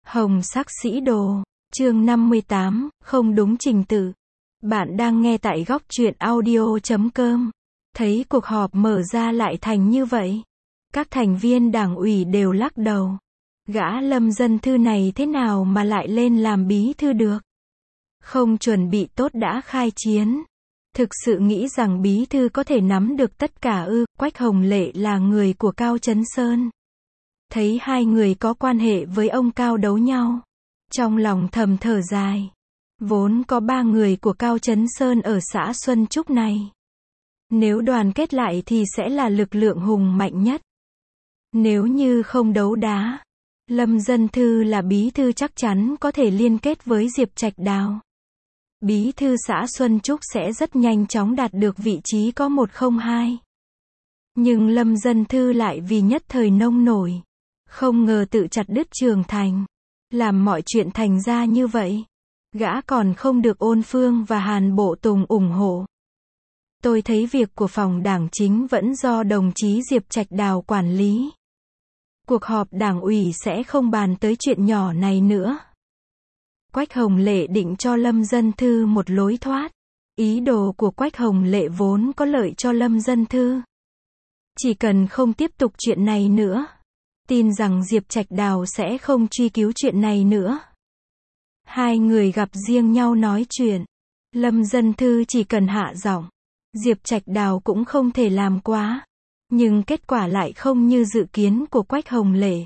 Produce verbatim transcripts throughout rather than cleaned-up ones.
Hồng sắc sĩ đồ, chương năm mươi tám, không đúng trình tự. Bạn đang nghe tại góc truyện audio chấm com. Thấy cuộc họp mở ra lại thành như vậy. Các thành viên đảng ủy đều lắc đầu. Gã Lâm Dân Thư này thế nào mà lại lên làm bí thư được? Không chuẩn bị tốt đã khai chiến. Thực sự nghĩ rằng bí thư có thể nắm được tất cả ư? Quách Hồng Lệ là người của Cao Chấn Sơn. Thấy hai người có quan hệ với ông Cao đấu nhau. Trong lòng thầm thở dài. Vốn có ba người của Cao Chấn Sơn ở xã Xuân Trúc này. Nếu đoàn kết lại thì sẽ là lực lượng hùng mạnh nhất. Nếu như không đấu đá, Lâm Dân Thư là bí thư chắc chắn có thể liên kết với Diệp Trạch Đào. Bí thư xã Xuân Trúc sẽ rất nhanh chóng đạt được vị trí có một không hai. Nhưng Lâm Dân Thư lại vì nhất thời nông nổi. Không ngờ tự chặt đứt Trường Thành. Làm mọi chuyện thành ra như vậy. Gã còn không được Ôn Phương và Hàn Bộ Tùng ủng hộ. Tôi thấy việc của phòng đảng chính vẫn do đồng chí Diệp Trạch Đào quản lý. Cuộc họp đảng ủy sẽ không bàn tới chuyện nhỏ này nữa. Quách Hồng Lệ định cho Lâm Dân Thư một lối thoát. Ý đồ của Quách Hồng Lệ vốn có lợi cho Lâm Dân Thư. Chỉ cần không tiếp tục chuyện này nữa. Tin rằng Diệp Trạch Đào sẽ không truy cứu chuyện này nữa. Hai người gặp riêng nhau nói chuyện. Lâm Dân Thư chỉ cần hạ giọng. Diệp Trạch Đào cũng không thể làm quá. Nhưng kết quả lại không như dự kiến của Quách Hồng Lệ.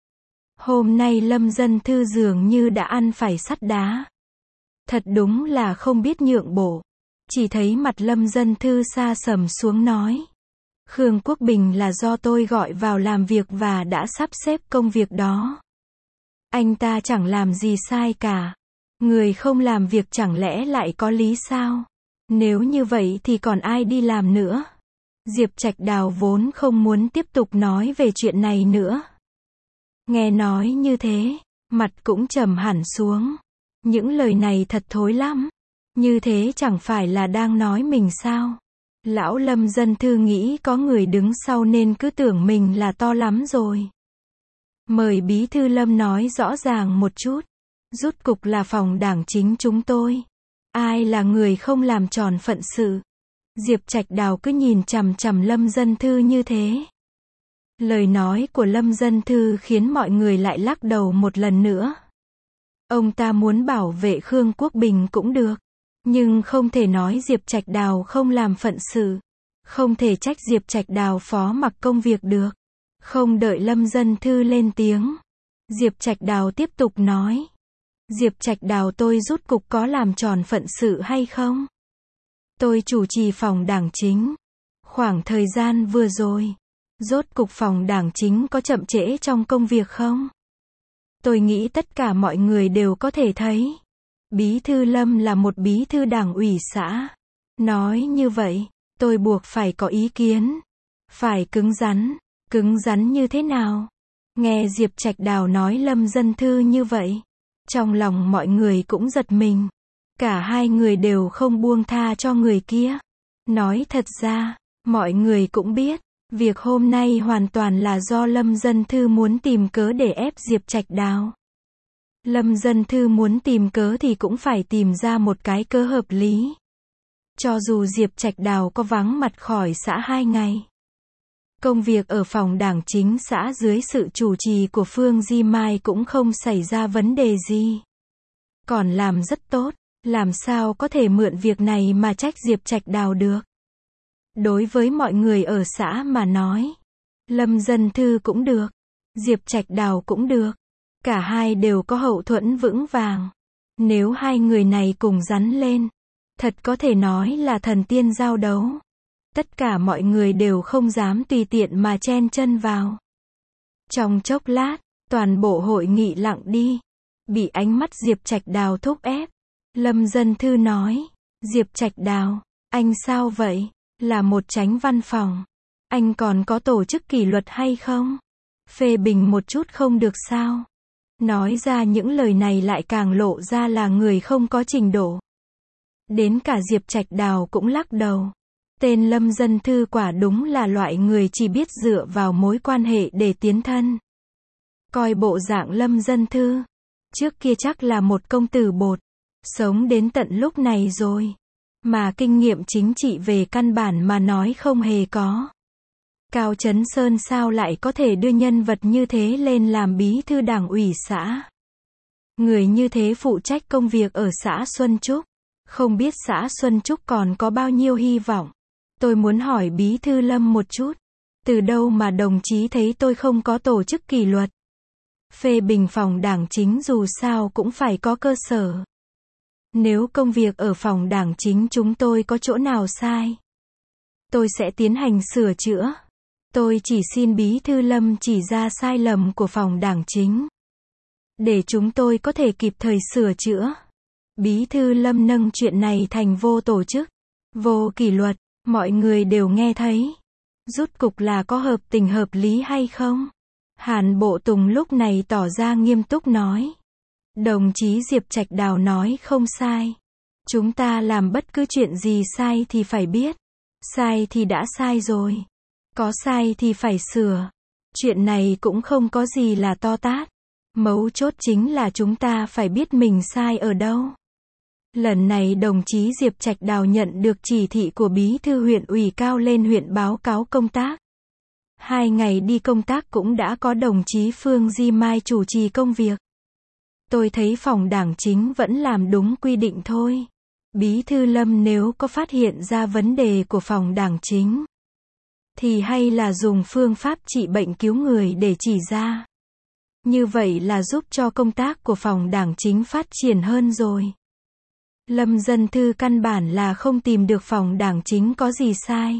Hôm nay Lâm Dân Thư dường như đã ăn phải sắt đá. Thật đúng là không biết nhượng bộ. Chỉ thấy mặt Lâm Dân Thư sa sầm xuống nói. Khương Quốc Bình là do tôi gọi vào làm việc và đã sắp xếp công việc đó. Anh ta chẳng làm gì sai cả. Người không làm việc chẳng lẽ lại có lý sao? Nếu như vậy thì còn ai đi làm nữa? Diệp Trạch Đào vốn không muốn tiếp tục nói về chuyện này nữa. Nghe nói như thế, mặt cũng trầm hẳn xuống. Những lời này thật thối lắm. Như thế chẳng phải là đang nói mình sao? Lão Lâm Dân Thư nghĩ có người đứng sau nên cứ tưởng mình là to lắm rồi. Mời bí thư Lâm nói rõ ràng một chút. Rút cục là phòng đảng chính chúng tôi. Ai là người không làm tròn phận sự? Diệp Trạch Đào cứ nhìn chằm chằm Lâm Dân Thư như thế. Lời nói của Lâm Dân Thư khiến mọi người lại lắc đầu một lần nữa. Ông ta muốn bảo vệ Khương Quốc Bình cũng được. Nhưng không thể nói Diệp Trạch Đào không làm phận sự. Không thể trách Diệp Trạch Đào phó mặc công việc được. Không đợi Lâm Dân Thư lên tiếng. Diệp Trạch Đào tiếp tục nói. Diệp Trạch Đào tôi rút cục có làm tròn phận sự hay không? Tôi chủ trì phòng đảng chính. Khoảng thời gian vừa rồi, rốt cục phòng đảng chính có chậm trễ trong công việc không? Tôi nghĩ tất cả mọi người đều có thể thấy. Bí thư Lâm là một bí thư đảng ủy xã. Nói như vậy, tôi buộc phải có ý kiến. Phải cứng rắn. Cứng rắn như thế nào? Nghe Diệp Trạch Đào nói Lâm Dân Thư như vậy. Trong lòng mọi người cũng giật mình. Cả hai người đều không buông tha cho người kia. Nói thật ra, mọi người cũng biết. Việc hôm nay hoàn toàn là do Lâm Dân Thư muốn tìm cớ để ép Diệp Trạch Đào. Lâm Dân Thư muốn tìm cớ thì cũng phải tìm ra một cái cớ hợp lý. Cho dù Diệp Trạch Đào có vắng mặt khỏi xã hai ngày. Công việc ở phòng đảng chính xã dưới sự chủ trì của Phương Di Mai cũng không xảy ra vấn đề gì. Còn làm rất tốt, làm sao có thể mượn việc này mà trách Diệp Trạch Đào được. Đối với mọi người ở xã mà nói, Lâm Dân Thư cũng được, Diệp Trạch Đào cũng được. Cả hai đều có hậu thuẫn vững vàng. Nếu hai người này cùng rắn lên, thật có thể nói là thần tiên giao đấu. Tất cả mọi người đều không dám tùy tiện mà chen chân vào. Trong chốc lát, toàn bộ hội nghị lặng đi. Bị ánh mắt Diệp Trạch Đào thúc ép. Lâm Dân Thư nói. Diệp Trạch Đào, anh sao vậy? Là một chánh văn phòng. Anh còn có tổ chức kỷ luật hay không? Phê bình một chút không được sao? Nói ra những lời này lại càng lộ ra là người không có trình độ. Đến cả Diệp Trạch Đào cũng lắc đầu. Tên Lâm Dân Thư quả đúng là loại người chỉ biết dựa vào mối quan hệ để tiến thân. Coi bộ dạng Lâm Dân Thư, Trước kia chắc là một công tử bột, sống đến tận lúc này rồi, mà kinh nghiệm chính trị về căn bản mà nói không hề có. Cao Chấn Sơn sao lại có thể đưa nhân vật như thế lên làm bí thư đảng ủy xã? Người như thế phụ trách công việc ở xã Xuân Trúc. Không biết xã Xuân Trúc còn có bao nhiêu hy vọng. Tôi muốn hỏi bí thư Lâm một chút. Từ đâu mà đồng chí thấy tôi không có tổ chức kỷ luật? Phê bình phòng đảng chính dù sao cũng phải có cơ sở. Nếu công việc ở phòng đảng chính chúng tôi có chỗ nào sai, tôi sẽ tiến hành sửa chữa. Tôi chỉ xin bí thư Lâm chỉ ra sai lầm của phòng đảng chính, để chúng tôi có thể kịp thời sửa chữa. Bí thư Lâm nâng chuyện này thành vô tổ chức, vô kỷ luật, mọi người đều nghe thấy. Rút cục là có hợp tình hợp lý hay không? Hàn Bộ Tùng lúc này tỏ ra nghiêm túc nói. Đồng chí Diệp Trạch Đào nói không sai. Chúng ta làm bất cứ chuyện gì sai thì phải biết. Sai thì đã sai rồi. Có sai thì phải sửa. Chuyện này cũng không có gì là to tát. Mấu chốt chính là chúng ta phải biết mình sai ở đâu. Lần này đồng chí Diệp Trạch Đào nhận được chỉ thị của bí thư huyện ủy cao lên huyện báo cáo công tác. Hai ngày đi công tác cũng đã có đồng chí Phương Di Mai chủ trì công việc. Tôi thấy phòng đảng chính vẫn làm đúng quy định thôi. Bí thư Lâm nếu có phát hiện ra vấn đề của phòng đảng chính, thì hay là dùng phương pháp trị bệnh cứu người để chỉ ra. Như vậy là giúp cho công tác của phòng đảng chính phát triển hơn rồi. Lâm Dân Thư căn bản là không tìm được phòng đảng chính có gì sai.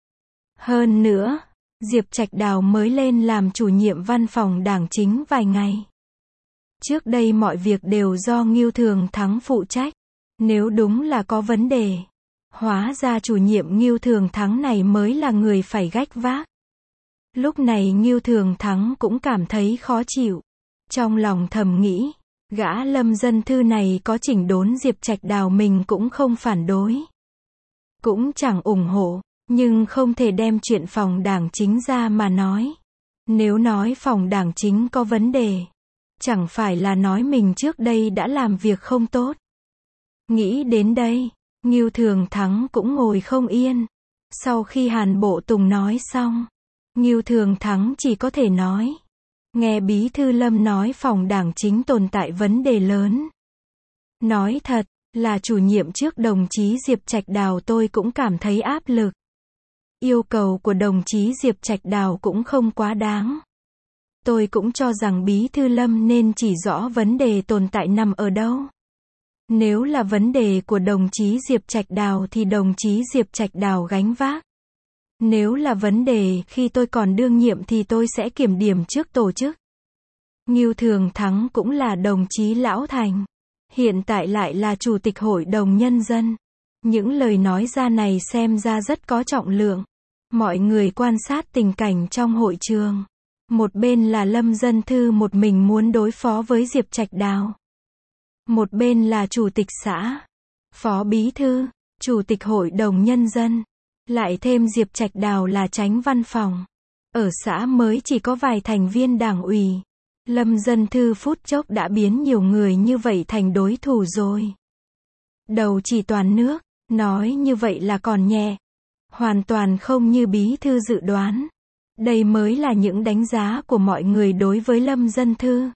Hơn nữa, Diệp Trạch Đào mới lên làm chủ nhiệm văn phòng đảng chính vài ngày. Trước đây mọi việc đều do Ngưu Thường Thắng phụ trách. Nếu đúng là có vấn đề, hóa ra chủ nhiệm Ngưu Thường Thắng này mới là người phải gánh vác. Lúc này Ngưu Thường Thắng cũng cảm thấy khó chịu. Trong lòng thầm nghĩ, gã Lâm Dân Thư này có chỉnh đốn Diệp Trạch Đào mình cũng không phản đối, cũng chẳng ủng hộ, nhưng không thể đem chuyện phòng đảng chính ra mà nói. Nếu nói phòng đảng chính có vấn đề, chẳng phải là nói mình trước đây đã làm việc không tốt. Nghĩ đến đây, Ngưu Thường Thắng cũng ngồi không yên. Sau khi Hàn Bộ Tùng nói xong, Ngưu Thường Thắng chỉ có thể nói. Nghe bí thư Lâm nói phòng đảng chính tồn tại vấn đề lớn. Nói thật, là chủ nhiệm trước đồng chí Diệp Trạch Đào tôi cũng cảm thấy áp lực. Yêu cầu của đồng chí Diệp Trạch Đào cũng không quá đáng. Tôi cũng cho rằng bí thư Lâm nên chỉ rõ vấn đề tồn tại nằm ở đâu. Nếu là vấn đề của đồng chí Diệp Trạch Đào thì đồng chí Diệp Trạch Đào gánh vác. Nếu là vấn đề khi tôi còn đương nhiệm thì tôi sẽ kiểm điểm trước tổ chức. Ngưu Thường Thắng cũng là đồng chí lão thành, hiện tại lại là chủ tịch hội đồng nhân dân. Những lời nói ra này xem ra rất có trọng lượng. Mọi người quan sát tình cảnh trong hội trường. Một bên là Lâm Dân Thư một mình muốn đối phó với Diệp Trạch Đào. Một bên là chủ tịch xã, phó bí thư, chủ tịch hội đồng nhân dân. Lại thêm Diệp Trạch Đào là chánh văn phòng. Ở xã mới chỉ có vài thành viên đảng ủy. Lâm Dân Thư phút chốc đã biến nhiều người như vậy thành đối thủ rồi. Đầu chỉ toàn nước, nói như vậy là còn nhẹ. Hoàn toàn không như bí thư dự đoán. Đây mới là những đánh giá của mọi người đối với Lâm Dân Thư.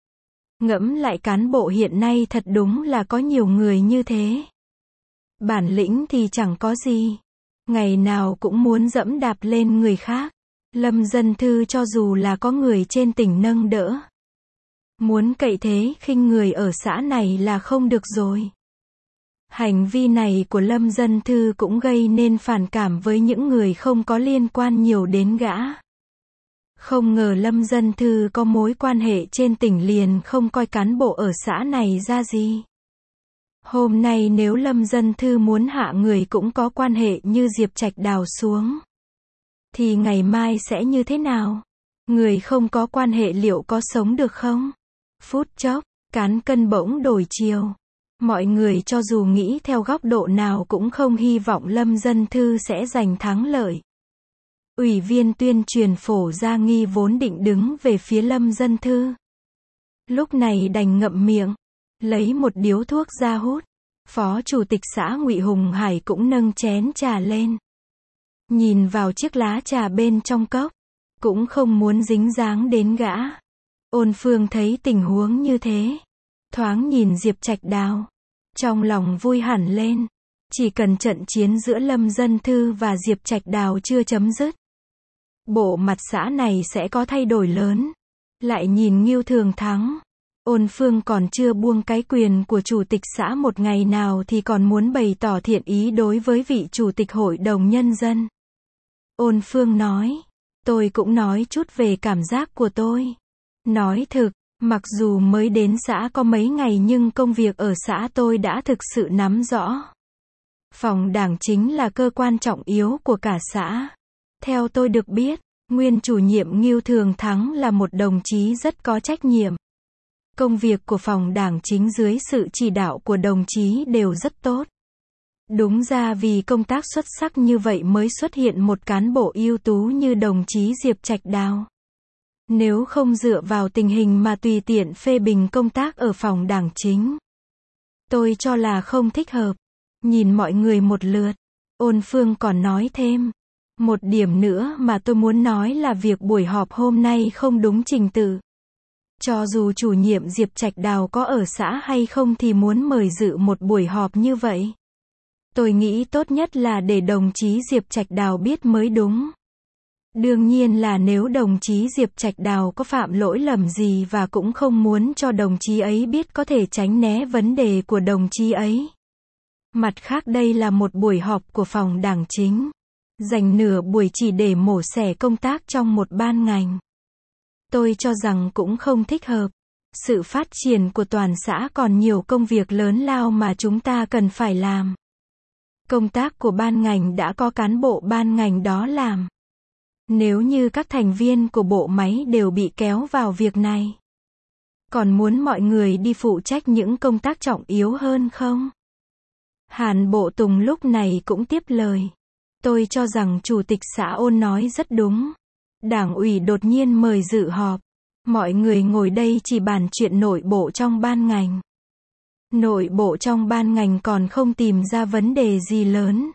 Ngẫm lại cán bộ hiện nay thật đúng là có nhiều người như thế. Bản lĩnh thì chẳng có gì. Ngày nào cũng muốn dẫm đạp lên người khác. Lâm Dân Thư cho dù là có người trên tỉnh nâng đỡ, muốn cậy thế khinh người ở xã này là không được rồi. Hành vi này của Lâm Dân Thư cũng gây nên phản cảm với những người không có liên quan nhiều đến gã. Không ngờ Lâm Dân Thư có mối quan hệ trên tỉnh liền không coi cán bộ ở xã này ra gì. Hôm nay nếu Lâm Dân Thư muốn hạ người cũng có quan hệ như Diệp Trạch Đào xuống, thì ngày mai sẽ như thế nào? Người không có quan hệ liệu có sống được không? Phút chốc, cán cân bỗng đổi chiều. Mọi người cho dù nghĩ theo góc độ nào cũng không hy vọng Lâm Dân Thư sẽ giành thắng lợi. Ủy viên tuyên truyền Phổ Gia Nghi vốn định đứng về phía Lâm Dân Thư. Lúc này đành ngậm miệng, lấy một điếu thuốc ra hút. Phó chủ tịch xã Ngụy Hùng Hải cũng nâng chén trà lên. Nhìn vào chiếc lá trà bên trong cốc, cũng không muốn dính dáng đến gã. Ôn Phương thấy tình huống như thế, thoáng nhìn Diệp Trạch Đào, trong lòng vui hẳn lên. Chỉ cần trận chiến giữa Lâm Dân Thư và Diệp Trạch Đào chưa chấm dứt, bộ mặt xã này sẽ có thay đổi lớn. Lại nhìn Ngưu Thường Thắng, Ôn Phương còn chưa buông cái quyền của chủ tịch xã một ngày nào thì còn muốn bày tỏ thiện ý đối với vị chủ tịch hội đồng nhân dân. Ôn Phương nói, tôi cũng nói chút về cảm giác của tôi. Nói thực, mặc dù mới đến xã có mấy ngày nhưng công việc ở xã tôi đã thực sự nắm rõ. Phòng đảng chính là cơ quan trọng yếu của cả xã. Theo tôi được biết, nguyên chủ nhiệm Ngưu Thường Thắng là một đồng chí rất có trách nhiệm. Công việc của phòng đảng chính dưới sự chỉ đạo của đồng chí đều rất tốt. Đúng ra vì công tác xuất sắc như vậy mới xuất hiện một cán bộ ưu tú như đồng chí Diệp Trạch Đào. Nếu không dựa vào tình hình mà tùy tiện phê bình công tác ở phòng đảng chính, tôi cho là không thích hợp. Nhìn mọi người một lượt, Ôn Phương còn nói thêm. Một điểm nữa mà tôi muốn nói là việc buổi họp hôm nay không đúng trình tự. Cho dù chủ nhiệm Diệp Trạch Đào có ở xã hay không thì muốn mời dự một buổi họp như vậy, tôi nghĩ tốt nhất là để đồng chí Diệp Trạch Đào biết mới đúng. Đương nhiên là nếu đồng chí Diệp Trạch Đào có phạm lỗi lầm gì và cũng không muốn cho đồng chí ấy biết có thể tránh né vấn đề của đồng chí ấy. Mặt khác đây là một buổi họp của phòng đảng chính, dành nửa buổi chỉ để mổ xẻ công tác trong một ban ngành. Tôi cho rằng cũng không thích hợp. Sự phát triển của toàn xã còn nhiều công việc lớn lao mà chúng ta cần phải làm. Công tác của ban ngành đã có cán bộ ban ngành đó làm. Nếu như các thành viên của bộ máy đều bị kéo vào việc này, còn muốn mọi người đi phụ trách những công tác trọng yếu hơn không? Hàn Bộ Tùng lúc này cũng tiếp lời. Tôi cho rằng chủ tịch xã Ôn nói rất đúng. Đảng ủy đột nhiên mời dự họp. Mọi người ngồi đây chỉ bàn chuyện nội bộ trong ban ngành. Nội bộ trong ban ngành còn không tìm ra vấn đề gì lớn.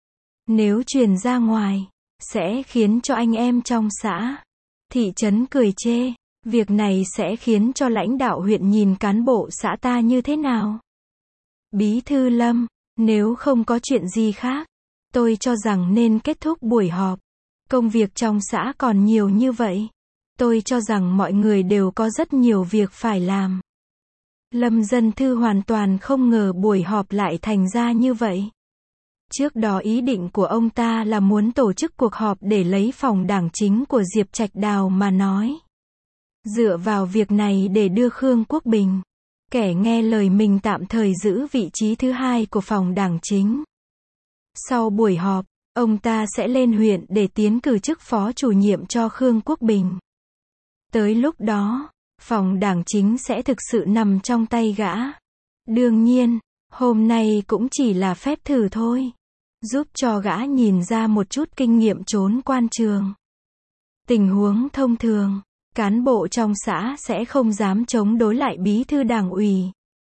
Nếu truyền ra ngoài, sẽ khiến cho anh em trong xã, thị trấn cười chê. Việc này sẽ khiến cho lãnh đạo huyện nhìn cán bộ xã ta như thế nào? Bí thư Lâm, nếu không có chuyện gì khác, tôi cho rằng nên kết thúc buổi họp. Công việc trong xã còn nhiều như vậy. Tôi cho rằng mọi người đều có rất nhiều việc phải làm. Lâm Dân Thư hoàn toàn không ngờ buổi họp lại thành ra như vậy. Trước đó ý định của ông ta là muốn tổ chức cuộc họp để lấy phòng đảng chính của Diệp Trạch Đào mà nói. Dựa vào việc này để đưa Khương Quốc Bình, kẻ nghe lời mình tạm thời giữ vị trí thứ hai của phòng đảng chính. Sau buổi họp, ông ta sẽ lên huyện để tiến cử chức phó chủ nhiệm cho Khương Quốc Bình. Tới lúc đó, phòng đảng chính sẽ thực sự nằm trong tay gã. Đương nhiên, hôm nay cũng chỉ là phép thử thôi, giúp cho gã nhìn ra một chút kinh nghiệm trốn quan trường. Tình huống thông thường, cán bộ trong xã sẽ không dám chống đối lại bí thư đảng ủy.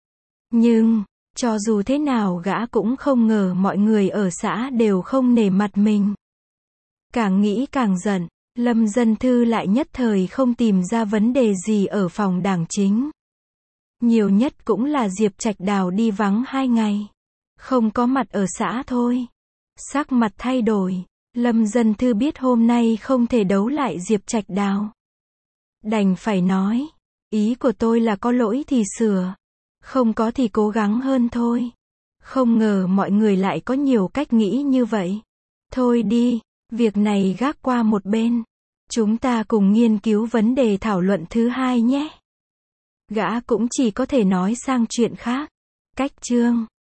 Nhưng, cho dù thế nào gã cũng không ngờ mọi người ở xã đều không nể mặt mình. Càng nghĩ càng giận, Lâm Dân Thư lại nhất thời không tìm ra vấn đề gì ở phòng đảng chính. Nhiều nhất cũng là Diệp Trạch Đào đi vắng hai ngày, không có mặt ở xã thôi. Sắc mặt thay đổi, Lâm Dân Thư biết hôm nay không thể đấu lại Diệp Trạch Đào. Đành phải nói, ý của tôi là có lỗi thì sửa, không có thì cố gắng hơn thôi. Không ngờ mọi người lại có nhiều cách nghĩ như vậy. Thôi đi, việc này gác qua một bên. Chúng ta cùng nghiên cứu vấn đề thảo luận thứ hai nhé. Gã cũng chỉ có thể nói sang chuyện khác. Cách chương